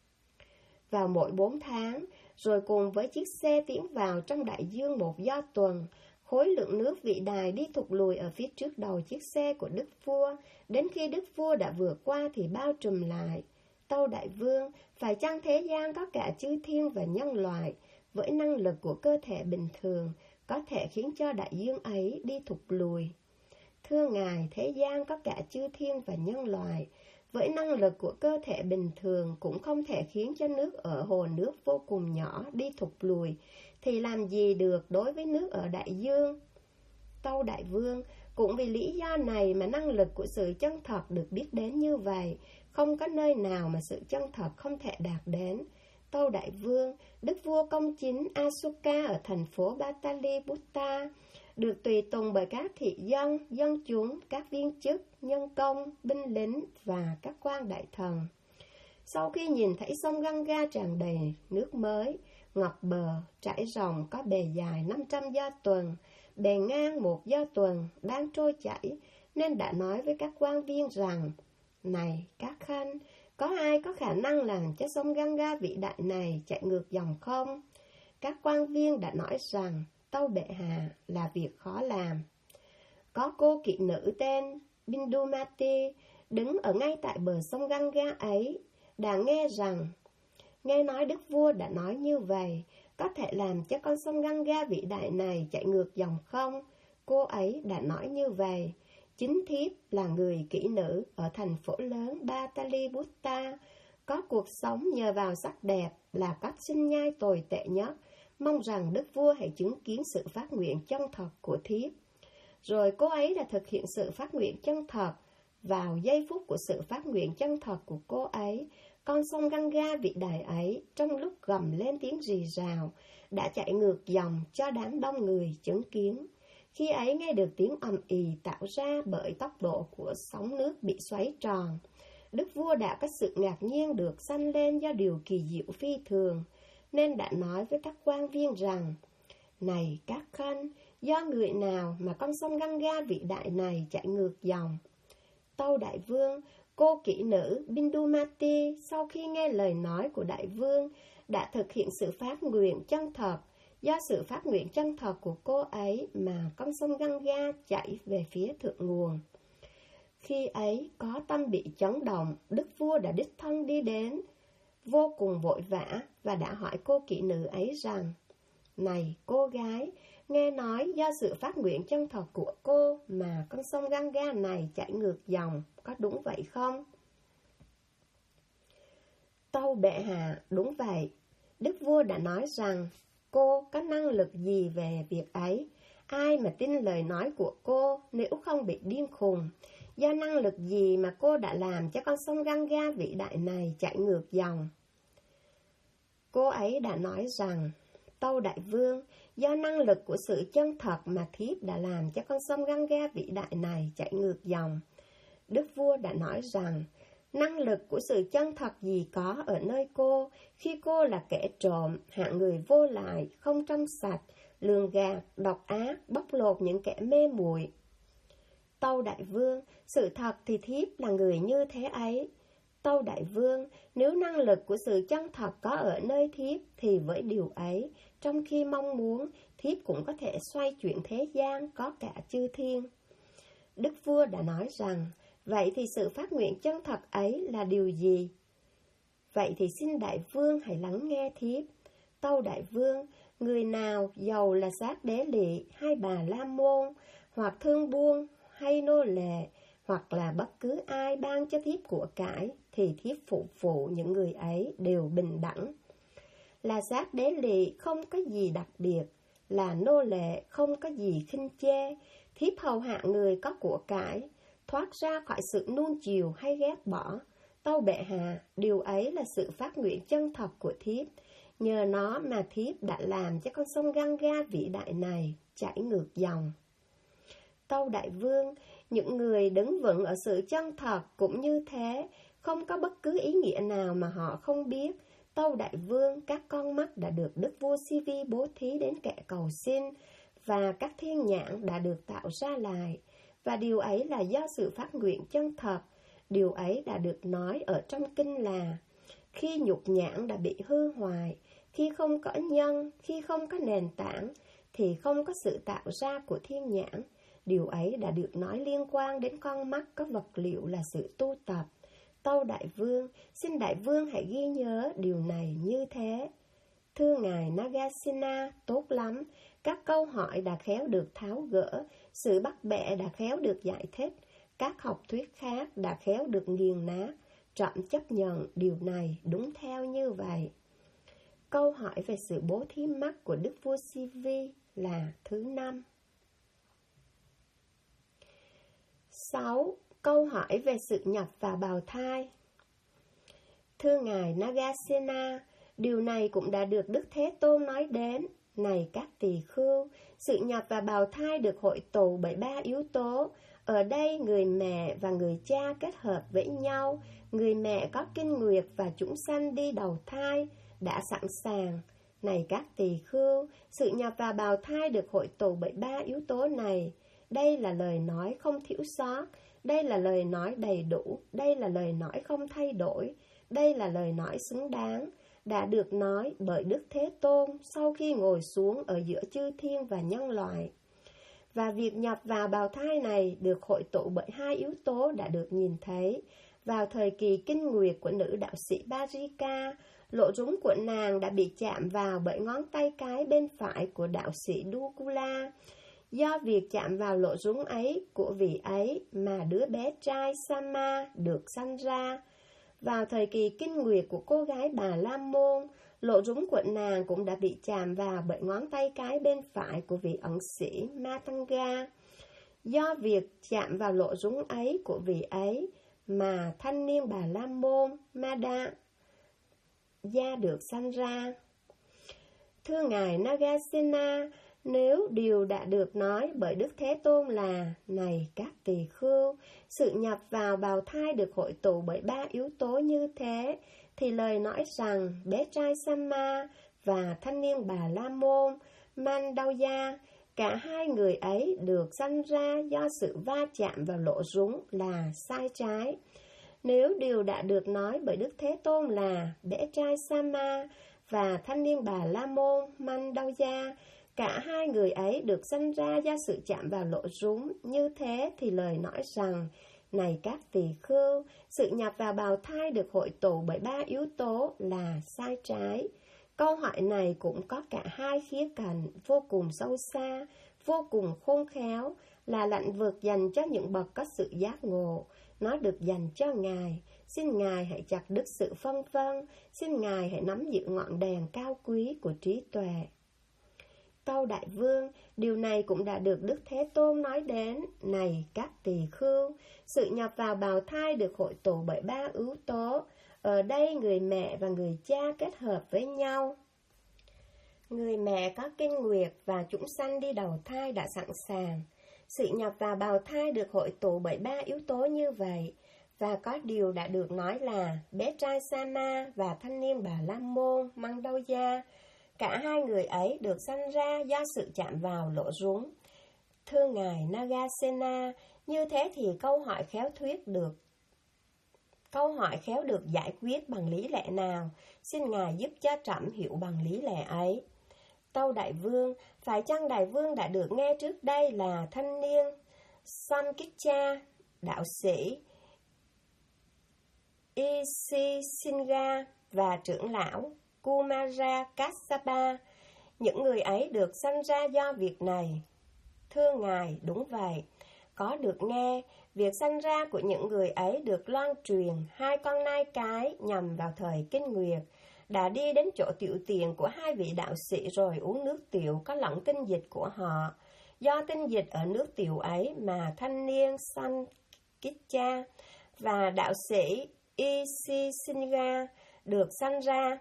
vào mỗi 4 tháng, rồi cùng với chiếc xe tiến vào trong Đại Dương một do tuần. Khối lượng nước vĩ đài đi thụt lùi ở phía trước đầu chiếc xe của Đức Vua, đến khi Đức Vua đã vượt qua thì bao trùm lại. Tâu Đại Vương, phải chăng thế gian có cả chư thiên và nhân loại, với năng lực của cơ thể bình thường, có thể khiến cho đại dương ấy đi thụt lùi? Thưa ngài, thế gian có cả chư thiên và nhân loại, với năng lực của cơ thể bình thường cũng không thể khiến cho nước ở hồ nước vô cùng nhỏ đi thụt lùi, thì làm gì được đối với nước ở đại dương? Tâu Đại Vương, cũng vì lý do này mà năng lực của sự chân thật được biết đến như vậy, không có nơi nào mà sự chân thật không thể đạt đến. Tâu Đại Vương, Đức Vua Công Chính Asoka ở thành phố Pataliputta được tùy tùng bởi các thị dân, dân chúng, các viên chức, nhân công, binh lính và các quan đại thần. Sau khi nhìn thấy sông Ganga tràn đầy nước mới, ngọc bờ, trải rộng có bề dài 500 do tuần, bề ngang 1 do tuần, đang trôi chảy, nên đã nói với các quan viên rằng: Này các khanh, Có ai có khả năng làm cho sông Ganga vĩ đại này chạy ngược dòng không? Các quan viên đã nói rằng tâu bệ hạ là việc khó làm. Có cô kỵ nữ tên Bindumati đứng ở ngay tại bờ sông Ganga ấy, đã nghe nói đức vua đã nói như vậy, có thể làm cho con sông Ganga vĩ đại này chạy ngược dòng không? Cô ấy đã nói như vậy. Chính thiếp là người kỹ nữ ở thành phố lớn Pataliputta, có cuộc sống nhờ vào sắc đẹp là cách sinh nhai tồi tệ nhất. Mong rằng đức vua hãy chứng kiến sự phát nguyện chân thật của thiếp. Rồi cô ấy đã thực hiện sự phát nguyện chân thật. Vào giây phút của sự phát nguyện chân thật của cô ấy, con sông Ganga vĩ đại ấy, trong lúc gầm lên tiếng rì rào, đã chạy ngược dòng cho đám đông người chứng kiến. Khi ấy nghe được tiếng ầm ì tạo ra bởi tốc độ của sóng nước bị xoáy tròn, đức vua đã có sự ngạc nhiên được sanh lên do điều kỳ diệu phi thường, nên đã nói với các quan viên rằng: Này các khanh, do người nào mà con sông Ganga vĩ đại này chạy ngược dòng? Tâu đại vương, cô kỹ nữ Bindumati sau khi nghe lời nói của đại vương đã thực hiện sự phát nguyện chân thật. Do sự phát nguyện chân thật của cô ấy mà con sông Ganga chảy về phía thượng nguồn. Khi ấy có tâm bị chấn động, đức vua đã đích thân đi đến, vô cùng vội vã, và đã hỏi cô kỹ nữ ấy rằng: Này cô gái, nghe nói do sự phát nguyện chân thật của cô mà con sông Ganga này chạy ngược dòng, có đúng vậy không? Tâu bệ hạ, đúng vậy. Đức vua đã nói rằng cô có năng lực gì về việc ấy? Ai mà tin lời nói của cô nếu không bị điên khùng? Do năng lực gì mà cô đã làm cho con sông Ganga vĩ đại này chạy ngược dòng? Cô ấy đã nói rằng: Tâu đại vương, do năng lực của sự chân thật mà thiếp đã làm cho con sông Ganga vĩ đại này chạy ngược dòng. Đức vua đã nói rằng: Năng lực của sự chân thật gì có ở nơi cô, khi cô là kẻ trộm, hạng người vô lại, không trong sạch, lường gạt, độc ác, bóc lột những kẻ mê muội. Tâu đại vương, sự thật thì thiếp là người như thế ấy. Tâu đại vương, nếu năng lực của sự chân thật có ở nơi thiếp, thì với điều ấy, trong khi mong muốn, thiếp cũng có thể xoay chuyển thế gian, có cả chư thiên. Đức vua đã nói rằng: Vậy thì sự phát nguyện chân thật ấy là điều gì? Vậy thì xin đại vương hãy lắng nghe thiếp. Tâu đại vương, người nào giàu là sát đế lỵ hay bà la môn, hoặc thương buôn hay nô lệ, hoặc là bất cứ ai ban cho thiếp của cải, thì thiếp phụ phụ những người ấy đều bình đẳng. Là sát đế lỵ không có gì đặc biệt, là nô lệ không có gì khinh chê, thiếp hầu hạ người có của cải, thoát ra khỏi sự nuông chiều hay ghét bỏ. Tâu bệ hạ, điều ấy là sự phát nguyện chân thật của thiếp. Nhờ nó mà thiếp đã làm cho con sông Ganga vĩ đại này chảy ngược dòng. Tâu đại vương, những người đứng vững ở sự chân thật cũng như thế, không có bất cứ ý nghĩa nào mà họ không biết. Tâu đại vương, các con mắt đã được đức vua Sivi bố thí đến kẻ cầu xin, và các thiên nhãn đã được tạo ra lại. Và điều ấy là do sự phát nguyện chân thật. Điều ấy đã được nói ở trong kinh là: Khi nhục nhãn đã bị hư hoại, khi không có nhân, khi không có nền tảng, thì không có sự tạo ra của thiên nhãn. Điều ấy đã được nói liên quan đến con mắt có vật liệu là sự tu tập. Tâu đại vương, xin đại vương hãy ghi nhớ điều này như thế. Thưa ngài Nagasena, tốt lắm. Các câu hỏi đã khéo được tháo gỡ, sự bắt bẻ đã khéo được giải thích, các học thuyết khác đã khéo được nghiền nát. Trẫm chấp nhận điều này đúng theo như vậy. Câu hỏi về sự bố thí mắt của đức vua Sivi là thứ 5. 6. Câu hỏi về sự nhập vào bào thai. Thưa ngài Nagasena, điều này cũng đã được Đức Thế Tôn nói đến. Này các tỳ khưu, sự nhập vào bào thai được hội tụ bởi 3 yếu tố. Ở đây người mẹ và người cha kết hợp với nhau. Người mẹ có kinh nguyệt và chúng sanh đi đầu thai đã sẵn sàng. Này các tỳ khưu, sự nhập vào bào thai được hội tụ bởi 3 yếu tố này. Đây là lời nói không thiếu sót, đây là lời nói đầy đủ, đây là lời nói không thay đổi. đây là lời nói xứng đáng, đã được nói bởi Đức Thế Tôn sau khi ngồi xuống ở giữa chư thiên và nhân loại. Và việc nhập vào bào thai này được hội tụ bởi hai yếu tố đã được nhìn thấy. Vào thời kỳ kinh nguyệt của nữ đạo sĩ Barika, lỗ rúng của nàng đã bị chạm vào bởi ngón tay cái bên phải của đạo sĩ Dukula. Do việc chạm vào lỗ rúng ấy của vị ấy mà đứa bé trai Sama được sanh ra. Vào thời kỳ kinh nguyệt của cô gái Bà La Môn, lỗ rúng của nàng cũng đã bị chạm vào bởi ngón tay cái bên phải của vị ẩn sĩ Matanga. Do việc chạm vào lỗ rúng ấy của vị ấy mà thanh niên Bà La Môn Mada gia được sanh ra. Thưa Ngài Nagasena, nếu điều đã được nói bởi Đức Thế Tôn là: này các tỳ khưu, sự nhập vào bào thai được hội tụ bởi ba yếu tố như thế, thì lời nói rằng bé trai Sama và thanh niên Bà La Môn Mandauya, cả hai người ấy được sanh ra do sự va chạm vào lỗ rúng là sai trái. Nếu điều đã được nói bởi Đức Thế Tôn là bé trai Sama và thanh niên Bà La Môn Mandauya, cả hai người ấy được sanh ra do sự chạm vào lỗ rúng như thế, thì lời nói rằng: này các tỳ khưu, sự nhập vào bào thai được hội tụ bởi ba yếu tố là sai trái. Câu hỏi này cũng có cả hai khía cạnh vô cùng sâu xa, vô cùng khôn khéo, là lãnh vực dành cho những bậc có sự giác ngộ. Nó được dành cho Ngài. Xin Ngài hãy chặt đứt sự phân vân, xin Ngài hãy nắm giữ ngọn đèn cao quý của trí tuệ. Tâu Đại Vương, điều này cũng đã được Đức Thế Tôn nói đến. Này các tỳ khưu, sự nhập vào bào thai được hội tụ bởi ba yếu tố. Ở đây người mẹ và người cha kết hợp với nhau. Người mẹ có kinh nguyệt và chúng sanh đi đầu thai đã sẵn sàng. Sự nhập vào bào thai được hội tụ bởi ba yếu tố như vậy. Và có điều đã được nói là bé trai Sama và thanh niên Bà La Môn Mandauya, cả hai người ấy được sanh ra do sự chạm vào lỗ rúng. Thưa Ngài Nagasena, như thế thì câu hỏi khéo được giải quyết bằng lý lẽ nào? Xin Ngài giúp cho trẫm hiểu bằng lý lẽ ấy. Tâu Đại Vương, phải chăng Đại Vương đã được nghe trước đây là thanh niên Samkicha, đạo sĩ Isisinga và trưởng lão Kumara Kassapa, những người ấy được sanh ra do việc này? Thưa Ngài, đúng vậy. Có được nghe, việc sanh ra của những người ấy được loan truyền. Hai con nai cái nhằm vào thời kinh nguyệt đã đi đến chỗ tiểu tiền của hai vị đạo sĩ rồi uống nước tiểu có lẫn tinh dịch của họ. Do tinh dịch ở nước tiểu ấy mà thanh niên Samkicha và đạo sĩ Isisinga được sanh ra.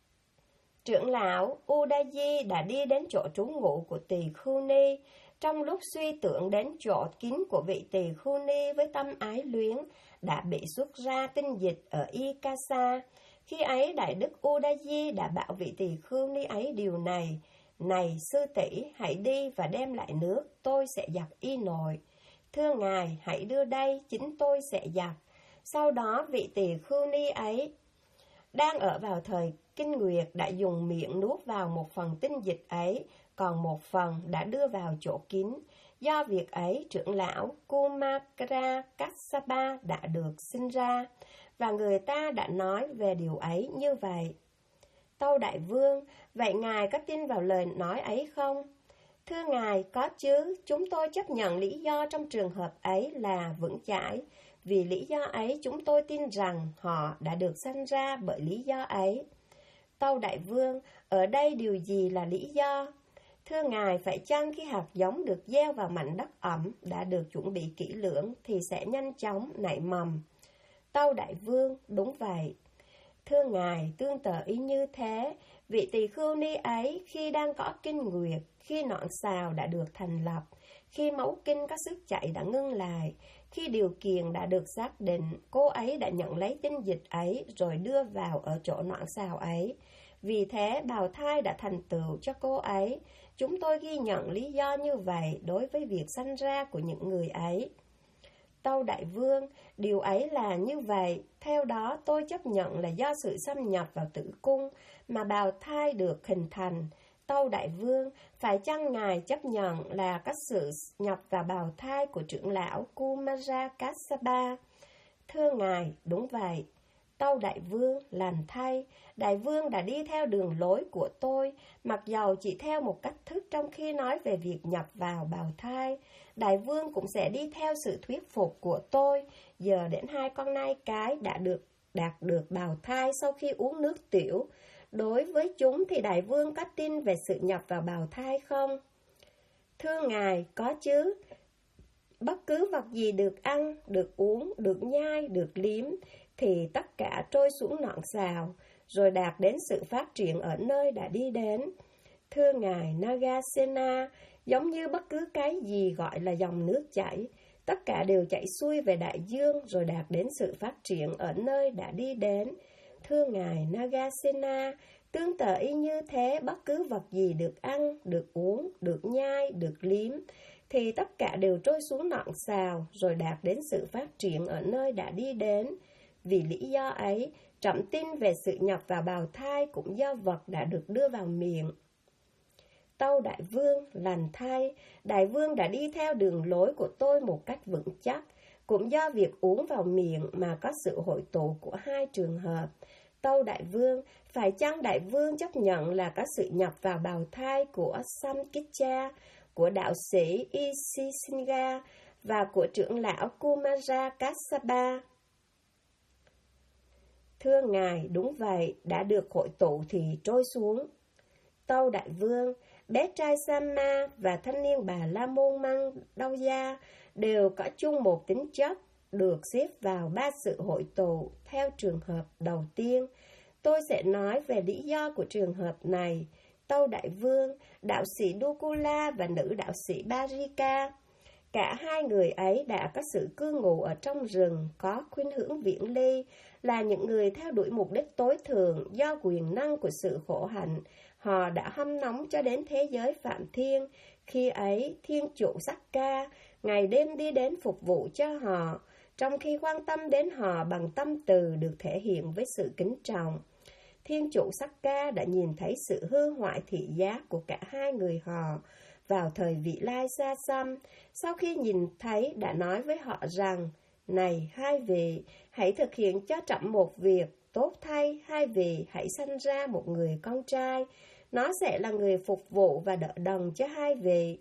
Trưởng lão Udayi đã đi đến chỗ trú ngụ của tỳ khưu ni. Trong lúc suy tưởng đến chỗ kín của vị tỳ khưu ni với tâm ái luyến, đã bị xuất ra tinh dịch ở Ikasa. Khi ấy Đại Đức Udayi đã bảo vị tỳ khưu ni ấy điều này: này sư tỷ, hãy đi và đem lại nước, tôi sẽ giặt y nội. Thưa Ngài, hãy đưa đây, chính tôi sẽ giặt. Sau đó vị tỳ khưu ni ấy đang ở vào thời kinh nguyệt đã dùng miệng nuốt vào một phần tinh dịch ấy, còn một phần đã đưa vào chỗ kín. Do việc ấy, trưởng lão Kumara Kassapa đã được sinh ra, và người ta đã nói về điều ấy như vậy. Tâu Đại Vương, vậy Ngài có tin vào lời nói ấy không? Thưa Ngài, có chứ, chúng tôi chấp nhận lý do trong trường hợp ấy là vững chãi. Vì lý do ấy, chúng tôi tin rằng họ đã được sanh ra bởi lý do ấy. Tâu Đại Vương, ở đây điều gì là lý do? Thưa Ngài, phải chăng khi hạt giống được gieo vào mảnh đất ẩm đã được chuẩn bị kỹ lưỡng thì sẽ nhanh chóng nảy mầm? Tâu Đại Vương, đúng vậy. Thưa Ngài, tương tự ý như thế, vị tỳ khưu ni ấy khi đang có kinh nguyệt, khi nọn sào đã được thành lập, khi máu kinh có sức chạy đã ngưng lại, khi điều kiện đã được xác định, cô ấy đã nhận lấy tinh dịch ấy rồi đưa vào ở chỗ nọn sào ấy. Vì thế, bào thai đã thành tựu cho cô ấy. Chúng tôi ghi nhận lý do như vậy đối với việc sanh ra của những người ấy. Tâu Đại Vương, điều ấy là như vậy, theo đó tôi chấp nhận là do sự xâm nhập vào tử cung mà bào thai được hình thành. Tâu Đại Vương, phải chăng ngài chấp nhận là có sự nhập vào bào thai của trưởng lão Kumara Kassapa? Thưa ngài, đúng vậy. Tâu Đại Vương, lành thay, Đại Vương đã đi theo đường lối của tôi, mặc dầu chỉ theo một cách thức trong khi nói về việc nhập vào bào thai. Đại Vương cũng sẽ đi theo sự thuyết phục của tôi. Giờ đến 2 con nai cái đã đạt được bào thai sau khi uống nước tiểu. Đối với chúng thì Đại Vương có tin về sự nhập vào bào thai không? Thưa ngài, có chứ. Bất cứ vật gì được ăn, được uống, được nhai, được liếm, thì tất cả trôi xuống ngọn sào, rồi đạt đến sự phát triển ở nơi đã đi đến. Thưa ngài Nagasena, giống như bất cứ cái gì gọi là dòng nước chảy, tất cả đều chảy xuôi về đại dương rồi đạt đến sự phát triển ở nơi đã đi đến. Thưa ngài Nagasena, tương tự y như thế, bất cứ vật gì được ăn, được uống, được nhai, được liếm, thì tất cả đều trôi xuống ngọn sào rồi đạt đến sự phát triển ở nơi đã đi đến. Vì lý do ấy, trẫm tin về sự nhập vào bào thai cũng do vật đã được đưa vào miệng. Tâu Đại Vương, lành thay, Đại Vương đã đi theo đường lối của tôi một cách vững chắc, cũng do việc uống vào miệng mà có sự hội tụ của 2 trường hợp. Tâu Đại Vương, phải chăng Đại Vương chấp nhận là có sự nhập vào bào thai của Samkitcha, của đạo sĩ Isisinga và của trưởng lão Kumara Kassapa? Thưa ngài, đúng vậy, đã được hội tụ thì trôi xuống. Tâu Đại Vương, bé trai Sama và thanh niên Bà La Môn Măng Đau Gia đều có chung một tính chất, được xếp vào 3 sự hội tụ theo trường hợp đầu tiên. Tôi sẽ nói về lý do của trường hợp này. Tâu Đại Vương, đạo sĩ Dukula và nữ đạo sĩ Barika, cả 2 người ấy đã có sự cư ngụ ở trong rừng, có khuynh hướng viễn ly, là những người theo đuổi mục đích tối thượng do quyền năng của sự khổ hạnh. Họ đã hâm nóng cho đến thế giới Phạm Thiên. Khi ấy, Thiên Chủ Sakka ngày đêm đi đến phục vụ cho họ, trong khi quan tâm đến họ bằng tâm từ được thể hiện với sự kính trọng. Thiên Chủ Sakka đã nhìn thấy sự hư hoại thị giác của cả 2 người họ vào thời vị lai xa xăm. Sau khi nhìn thấy, đã nói với họ rằng: này 2 vị, hãy thực hiện cho trẫm một việc, tốt thay 2 vị hãy sanh ra một người con trai. Nó sẽ là người phục vụ và đỡ đần cho 2 vị.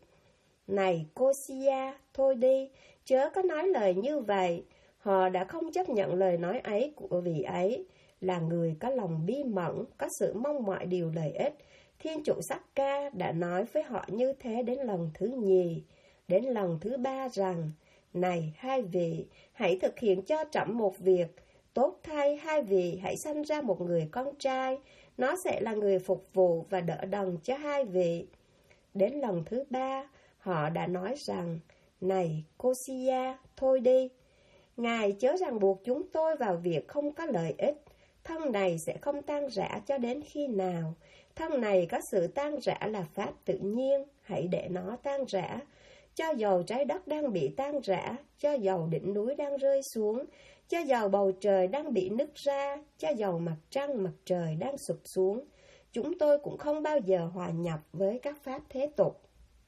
Này Kosiya, thôi đi, chớ có nói lời như vậy. Họ đã không chấp nhận lời nói ấy của vị ấy, là người có lòng bi mẫn, có sự mong mọi điều lợi ích. Thiên Chủ Sakka đã nói với họ như thế đến lần thứ 2, đến lần thứ 3 rằng: này 2 vị, hãy thực hiện cho trẫm một việc, tốt thay 2 vị hãy sanh ra một người con trai. Nó sẽ là người phục vụ và đỡ đần cho 2 vị. Đến lần thứ 3, họ đã nói rằng: này Kosiya, thôi đi. Ngài chớ ràng buộc chúng tôi vào việc không có lợi ích. Thân này sẽ không tan rã cho đến khi nào. Thân này có sự tan rã là pháp tự nhiên, hãy để nó tan rã. Cho dầu trái đất đang bị tan rã, cho dầu đỉnh núi đang rơi xuống, cho dầu bầu trời đang bị nứt ra, cho dầu mặt trăng mặt trời đang sụp xuống, chúng tôi cũng không bao giờ hòa nhập với các pháp thế tục.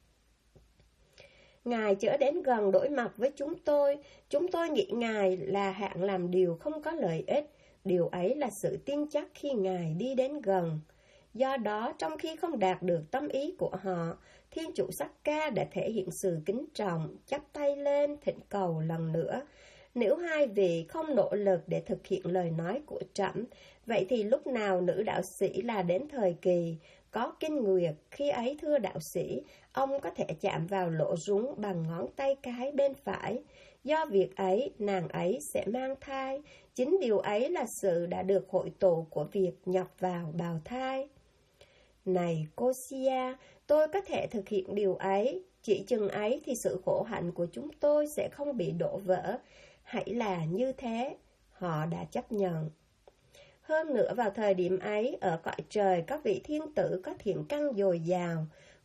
Ngài chở đến gần đối mặt với chúng tôi nghĩ Ngài là hạng làm điều không có lợi ích. Điều ấy là sự tin chắc khi Ngài đi đến gần. Do đó, trong khi không đạt được tâm ý của họ, Thiên Chủ Sakka đã thể hiện sự kính trọng, chắp tay lên, thỉnh cầu lần nữa. Nếu 2 vị không nỗ lực để thực hiện lời nói của trẫm, vậy thì lúc nào nữ đạo sĩ là đến thời kỳ có kinh nguyệt, khi ấy thưa đạo sĩ, ông có thể chạm vào lỗ rúng bằng ngón tay cái bên phải. Do việc ấy, nàng ấy sẽ mang thai. Chính điều ấy là sự đã được hội tụ của việc nhập vào bào thai. Này Kosiya, tôi có thể thực hiện điều ấy. Chỉ chừng ấy thì sự khổ hạnh của chúng tôi sẽ không bị đổ vỡ. Hãy là như thế. Họ đã chấp nhận. Hơn nữa vào thời điểm ấy, ở cõi trời các vị thiên tử có thiện căn dồi dào,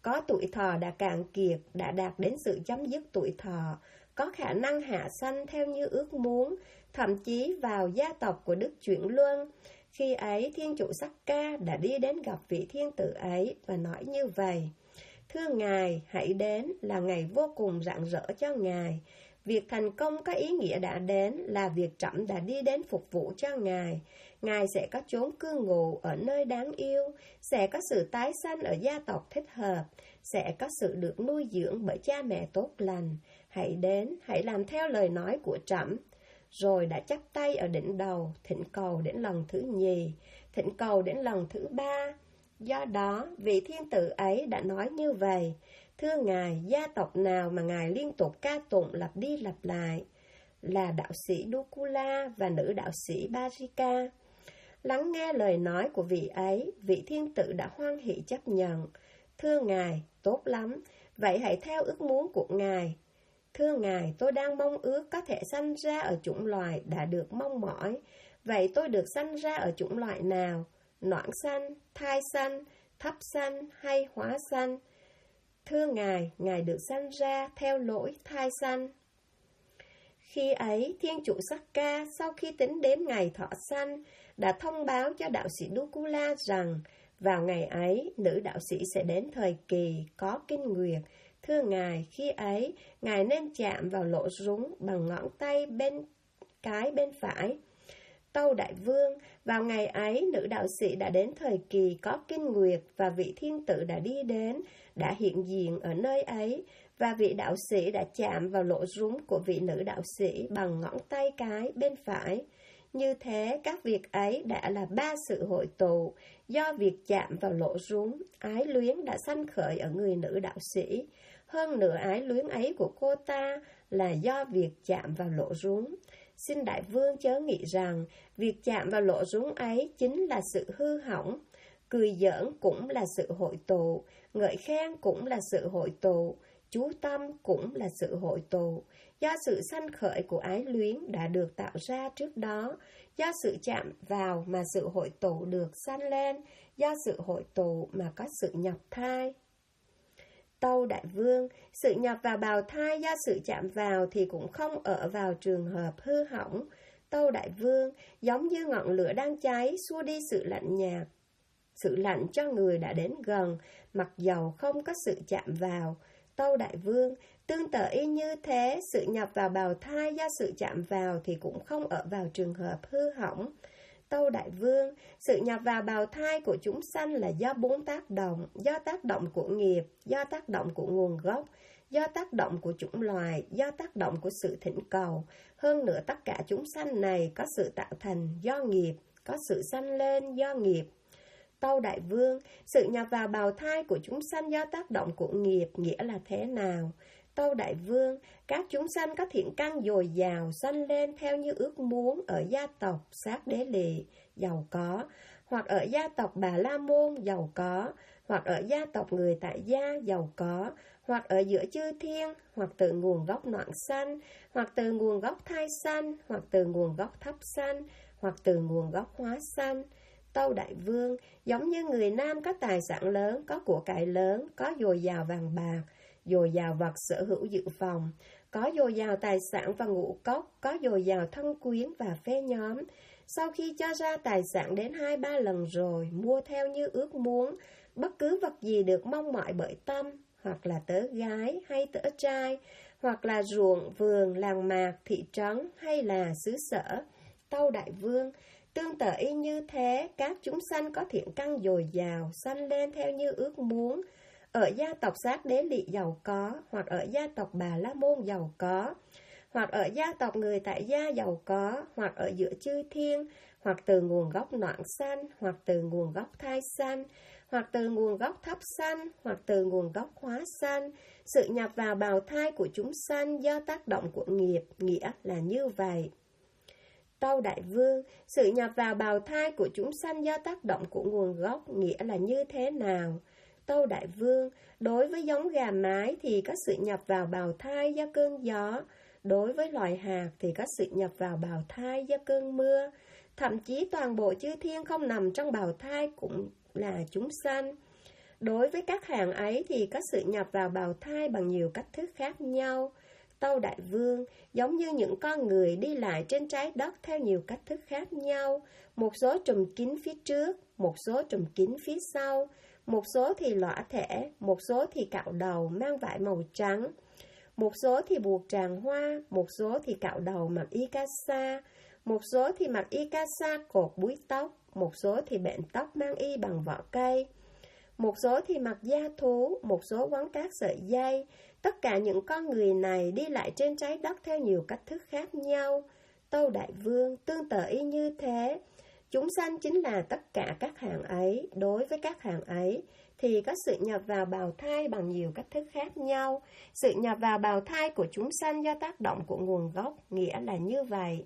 có tuổi thọ đã cạn kiệt, đã đạt đến sự chấm dứt tuổi thọ, có khả năng hạ sanh theo như ước muốn, thậm chí vào gia tộc của Đức Chuyển Luân. Khi ấy, Thiên Chủ Sakka đã đi đến gặp vị thiên tử ấy và nói như vậy: Thưa Ngài, hãy đến, là ngày vô cùng rạng rỡ cho Ngài. Việc thành công có ý nghĩa đã đến, là việc trẫm đã đi đến phục vụ cho Ngài. Ngài sẽ có chốn cư ngụ ở nơi đáng yêu, sẽ có sự tái sanh ở gia tộc thích hợp, sẽ có sự được nuôi dưỡng bởi cha mẹ tốt lành. Hãy đến, hãy làm theo lời nói của trẫm. Rồi đã chắp tay ở đỉnh đầu, thỉnh cầu đến lần thứ nhì, thỉnh cầu đến lần thứ ba. Do đó, vị thiên tử ấy đã nói như vậy: Thưa Ngài, gia tộc nào mà Ngài liên tục ca tụng lặp đi lặp lại? Là đạo sĩ Dukula và nữ đạo sĩ Bajika. Lắng nghe lời nói của vị ấy, vị thiên tử đã hoan hỷ chấp nhận. Thưa Ngài, tốt lắm, vậy hãy theo ước muốn của Ngài. Thưa Ngài, tôi đang mong ước có thể sanh ra ở chủng loài đã được mong mỏi. Vậy tôi được sanh ra ở chủng loại nào? Noãn sanh, thai sanh, thấp sanh hay hóa sanh? Thưa Ngài, Ngài được sanh ra theo lỗi thai sanh. Khi ấy, Thiên Chủ Sakka sau khi tính đếm ngày thọ sanh, đã thông báo cho đạo sĩ Dukula rằng vào ngày ấy, nữ đạo sĩ sẽ đến thời kỳ có kinh nguyệt. Thưa Ngài, khi ấy, Ngài nên chạm vào lỗ rúng bằng ngón tay bên phải. Tâu Đại Vương, vào ngày ấy, nữ đạo sĩ đã đến thời kỳ có kinh nguyệt và vị thiên tử đã đi đến, đã hiện diện ở nơi ấy, và vị đạo sĩ đã chạm vào lỗ rúng của vị nữ đạo sĩ bằng ngón tay cái bên phải. Như thế, các việc ấy đã là 3 sự hội tụ. Do việc chạm vào lỗ rúng, ái luyến đã sanh khởi ở người nữ đạo sĩ. Hơn nữa, ái luyến ấy của cô ta là do việc chạm vào lỗ rúng. Xin Đại Vương chớ nghĩ rằng việc chạm vào lỗ rúng ấy chính là sự hư hỏng. Cười giỡn cũng là sự hội tụ, ngợi khen cũng là sự hội tụ, chú tâm cũng là sự hội tụ. Do sự sanh khởi của ái luyến đã được tạo ra trước đó, do sự chạm vào mà sự hội tụ được sanh lên, do sự hội tụ mà có sự nhập thai. Tâu Đại Vương, sự nhập vào bào thai do sự chạm vào thì cũng không ở vào trường hợp hư hỏng. Tâu Đại Vương, giống như ngọn lửa đang cháy xua đi sự lạnh nhạt, sự lạnh cho người đã đến gần, mặc dầu không có sự chạm vào. Tâu Đại Vương, tương tự y như thế, sự nhập vào bào thai do sự chạm vào thì cũng không ở vào trường hợp hư hỏng. Tâu Đại Vương, sự nhập vào bào thai của chúng sanh là do 4 tác động, do tác động của nghiệp, do tác động của nguồn gốc, do tác động của chủng loài, do tác động của sự thỉnh cầu. Hơn nữa tất cả chúng sanh này có sự tạo thành do nghiệp, có sự sanh lên do nghiệp. Tâu Đại Vương, sự nhập vào bào thai của chúng sanh do tác động của nghiệp nghĩa là thế nào? Tâu Đại Vương, các chúng sanh có thiện căn dồi dào sanh lên theo như ước muốn ở gia tộc Sát Đế Lì giàu có, hoặc ở gia tộc Bà La Môn giàu có, hoặc ở gia tộc người tại gia giàu có, hoặc ở giữa chư thiên, hoặc từ nguồn gốc noãn sanh, hoặc từ nguồn gốc thai sanh, hoặc từ nguồn gốc thấp sanh, hoặc từ nguồn gốc hóa sanh. Tâu Đại Vương, giống như người nam có tài sản lớn, có của cải lớn, có dồi dào vàng bạc, dồi dào vật sở hữu dự phòng, có dồi dào tài sản và ngũ cốc, có dồi dào thân quyến và phê nhóm. Sau khi cho ra tài sản đến 2-3 lần rồi, mua theo như ước muốn, bất cứ vật gì được mong mỏi bởi tâm, hoặc là tớ gái hay tớ trai, hoặc là ruộng, vườn, làng mạc, thị trấn hay là xứ sở. Tâu Đại Vương, tương tự y như thế, các chúng sanh có thiện căn dồi dào, sanh lên theo như ước muốn, ở gia tộc Sát Đế Lị giàu có, hoặc ở gia tộc Bà La Môn giàu có, hoặc ở gia tộc người tại gia giàu có, hoặc ở giữa chư thiên, hoặc từ nguồn gốc noãn sanh, hoặc từ nguồn gốc thai sanh, hoặc từ nguồn gốc thấp sanh, hoặc từ nguồn gốc hóa sanh. Sự nhập vào bào thai của chúng sanh do tác động của nghiệp, nghĩa là như vậy. Tâu Đại Vương, sự nhập vào bào thai của chúng sanh do tác động của nguồn gốc, nghĩa là như thế nào? Tâu Đại Vương, đối với giống gà mái thì có sự nhập vào bào thai do cơn gió, đối với loài hạt thì có sự nhập vào bào thai do cơn mưa, thậm chí toàn bộ chư thiên không nằm trong bào thai cũng là chúng sanh. Đối với các hàng ấy thì có sự nhập vào bào thai bằng nhiều cách thức khác nhau. Tâu Đại Vương giống như những con người đi lại trên trái đất theo nhiều cách thức khác nhau. Một số trùm kín phía trước, một số trùm kín phía sau, một số thì lõa thể, một số thì cạo đầu mang vải màu trắng, một số thì buộc tràng hoa, một số thì cạo đầu mặc y ca sa, một số thì mặc y ca sa cột búi tóc, một số thì bện tóc mang y bằng vỏ cây, một số thì mặc da thú, một số quấn các sợi dây. Tất cả những con người này đi lại trên trái đất theo nhiều cách thức khác nhau. Tâu Đại Vương tương tự y như thế. Chúng sanh chính là tất cả các hàng ấy. Đối với các hàng ấy thì có sự nhập vào bào thai bằng nhiều cách thức khác nhau. Sự nhập vào bào thai của chúng sanh do tác động của nguồn gốc, nghĩa là như vậy.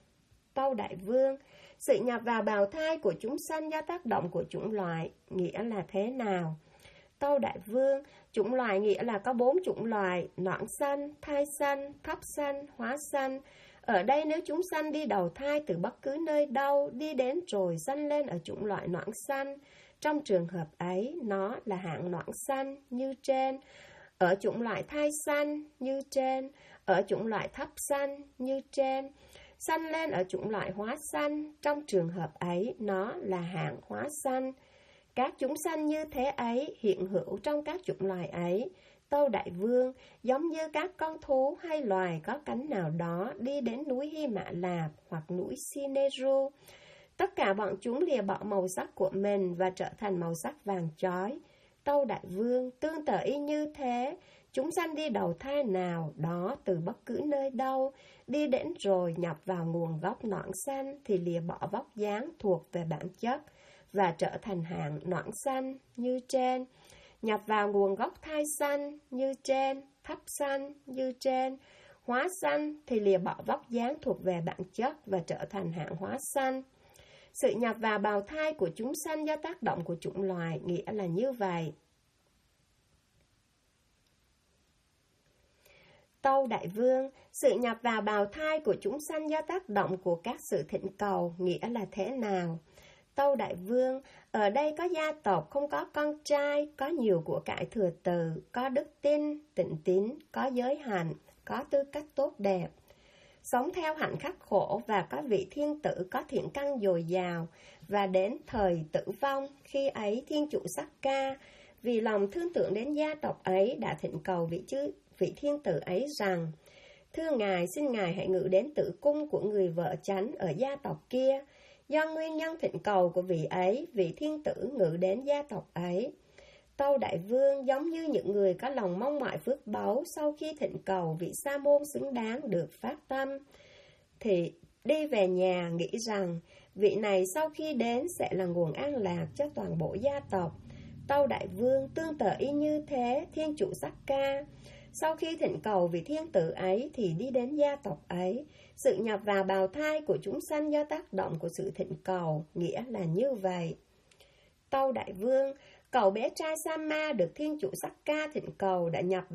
Tâu Đại Vương, sự nhập vào bào thai của chúng sanh do tác động của chủng loại, nghĩa là thế nào? Tâu Đại Vương, chủng loại nghĩa là có 4 chủng loại: noãn sanh, thai sanh, thấp sanh, hóa sanh. Ở đây nếu chúng sanh đi đầu thai từ bất cứ nơi đâu, đi đến rồi sanh lên ở chủng loại noãn sanh, trong trường hợp ấy nó là hạng noãn sanh như trên. Ở chủng loại thai sanh như trên, ở chủng loại thấp sanh như trên, sanh lên ở chủng loại hóa sanh, trong trường hợp ấy nó là hạng hóa sanh. Các chúng sanh như thế ấy hiện hữu trong các chủng loài ấy. Tâu Đại Vương, giống như các con thú hay loài có cánh nào đó đi đến núi Hy Mã Lạp hoặc núi Sineru, tất cả bọn chúng lìa bỏ màu sắc của mình và trở thành màu sắc vàng chói. Tâu Đại Vương, tương tự y như thế, chúng sanh đi đầu thai nào đó từ bất cứ nơi đâu, đi đến rồi nhập vào nguồn gốc noãn sanh thì lìa bỏ vóc dáng thuộc về bản chất và trở thành hạng noãn sanh như trên. Nhập vào nguồn gốc thai sanh như trên, thấp sanh như trên, hóa sanh thì lìa bỏ vóc dáng thuộc về bản chất và trở thành hạng hóa sanh. Sự nhập vào bào thai của chúng sanh do tác động của chủng loài, nghĩa là như vậy. Tâu Đại Vương, sự nhập vào bào thai của chúng sanh do tác động của các sự thỉnh cầu, nghĩa là thế nào? Tâu Đại Vương, ở đây có gia tộc không có con trai, có nhiều của cải thừa từ, có đức tin, tịnh tín, có giới hạnh, có tư cách tốt đẹp, sống theo hạnh khắc khổ và có vị thiên tử có thiện căn dồi dào, và đến thời tử vong, khi ấy thiên chủ Sắc Ca vì lòng thương tưởng đến gia tộc ấy đã thỉnh cầu vị thiên tử ấy rằng: thưa ngài, xin ngài hãy ngự đến tử cung của người vợ chánh ở gia tộc kia. Do nguyên nhân thỉnh cầu của vị ấy, vị thiên tử ngự đến gia tộc ấy. Tâu Đại Vương, giống như những người có lòng mong mỏi phước báu, sau khi thỉnh cầu vị sa môn xứng đáng được phát tâm, thì đi về nhà nghĩ rằng vị này sau khi đến sẽ là nguồn an lạc cho toàn bộ gia tộc. Tâu Đại Vương, tương tự y như thế, thiên chủ Sắc Ca sau khi thỉnh cầu vị thiên tử ấy thì đi đến gia tộc ấy. Sự nhập vào bào thai của chúng sanh do tác động của sự thỉnh cầu, nghĩa là như vậy. Tâu Đại Vương, cậu bé trai Sama được thiên chủ Sắc Ca thỉnh cầu đã nhập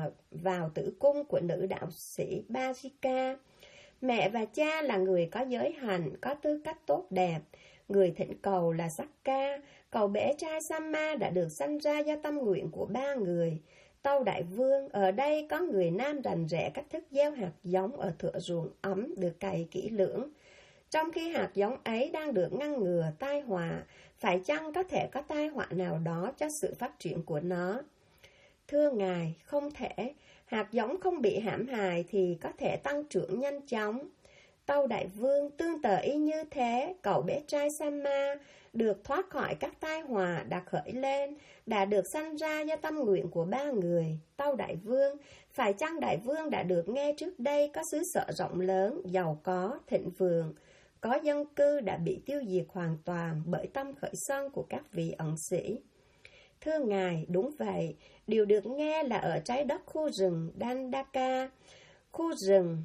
vào tử cung của nữ đạo sĩ Bajika. Mẹ và cha là người có giới hạnh, có tư cách tốt đẹp. Người thỉnh cầu là Sắc Ca. Cậu bé trai Sama đã được sanh ra do tâm nguyện của 3 người. Tâu Đại Vương, ở đây có người nam rành rẽ cách thức gieo hạt giống ở thửa ruộng ấm được cày kỹ lưỡng. Trong khi hạt giống ấy đang được ngăn ngừa tai họa, phải chăng có thể có tai họa nào đó cho sự phát triển của nó? Thưa ngài, không thể. Hạt giống không bị hãm hại thì có thể tăng trưởng nhanh chóng. Tâu Đại Vương, tương tự y như thế, cậu bé trai Sama được thoát khỏi các tai họa đã khởi lên, đã được sanh ra do tâm nguyện của 3 người. Tâu Đại Vương, phải chăng Đại Vương đã được nghe trước đây có xứ sở rộng lớn, giàu có, thịnh vượng, có dân cư đã bị tiêu diệt hoàn toàn bởi tâm khởi sân của các vị ẩn sĩ? Thưa ngài, đúng vậy, điều được nghe là ở trái đất khu rừng Dandaka, khu rừng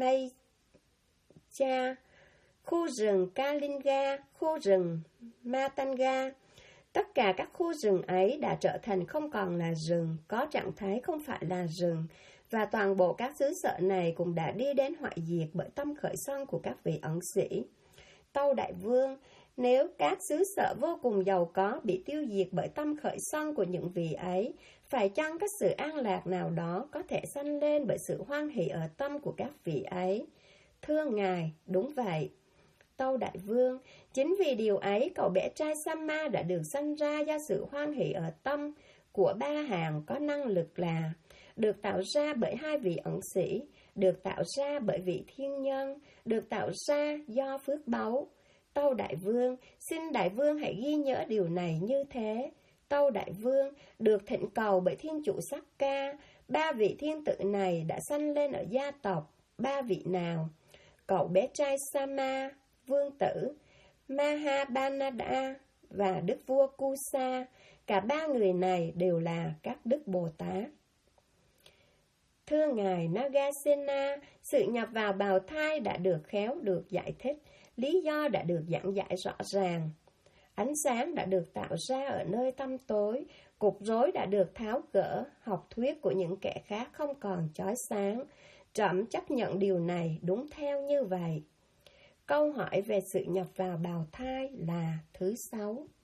Meicha, khu rừng Kalinga, khu rừng Matanga. Tất cả các khu rừng ấy đã trở thành không còn là rừng, có trạng thái không phải là rừng, và toàn bộ các xứ sở này cũng đã đi đến hoại diệt bởi tâm khởi sân của các vị ẩn sĩ. Tâu Đại Vương, Nếu các xứ sở vô cùng giàu có bị tiêu diệt bởi tâm khởi sân của những vị ấy, phải chăng các sự an lạc nào đó có thể sanh lên bởi sự hoan hỷ ở tâm của các vị ấy? Thưa Ngài, đúng vậy. Tâu Đại Vương, chính vì điều ấy cậu bé trai Sama đã được sanh ra do sự hoan hỷ ở tâm của ba hàng có năng lực là được tạo ra bởi hai vị ẩn sĩ, được tạo ra bởi vị thiên nhân, được tạo ra do phước báu. Tâu Đại Vương, xin Đại Vương hãy ghi nhớ điều này như thế. Tâu Đại Vương, được thỉnh cầu bởi Thiên Chủ Sắc Ca, ba vị thiên tử này đã sanh lên ở gia tộc. Ba vị nào? Cậu bé trai Sama, vương tử Mahabhanada và đức vua Kusa. Cả ba người này đều là các đức Bồ Tát. Thưa Ngài Nagasena, sự nhập vào bào thai đã được khéo được giải thích, lý do đã được giảng giải rõ ràng. Ánh sáng đã được tạo ra ở nơi tăm tối, cục rối đã được tháo gỡ, học thuyết của những kẻ khác không còn chói sáng. Trẫm chấp nhận điều này đúng theo như vậy. Câu hỏi về sự nhập vào bào thai là thứ 6.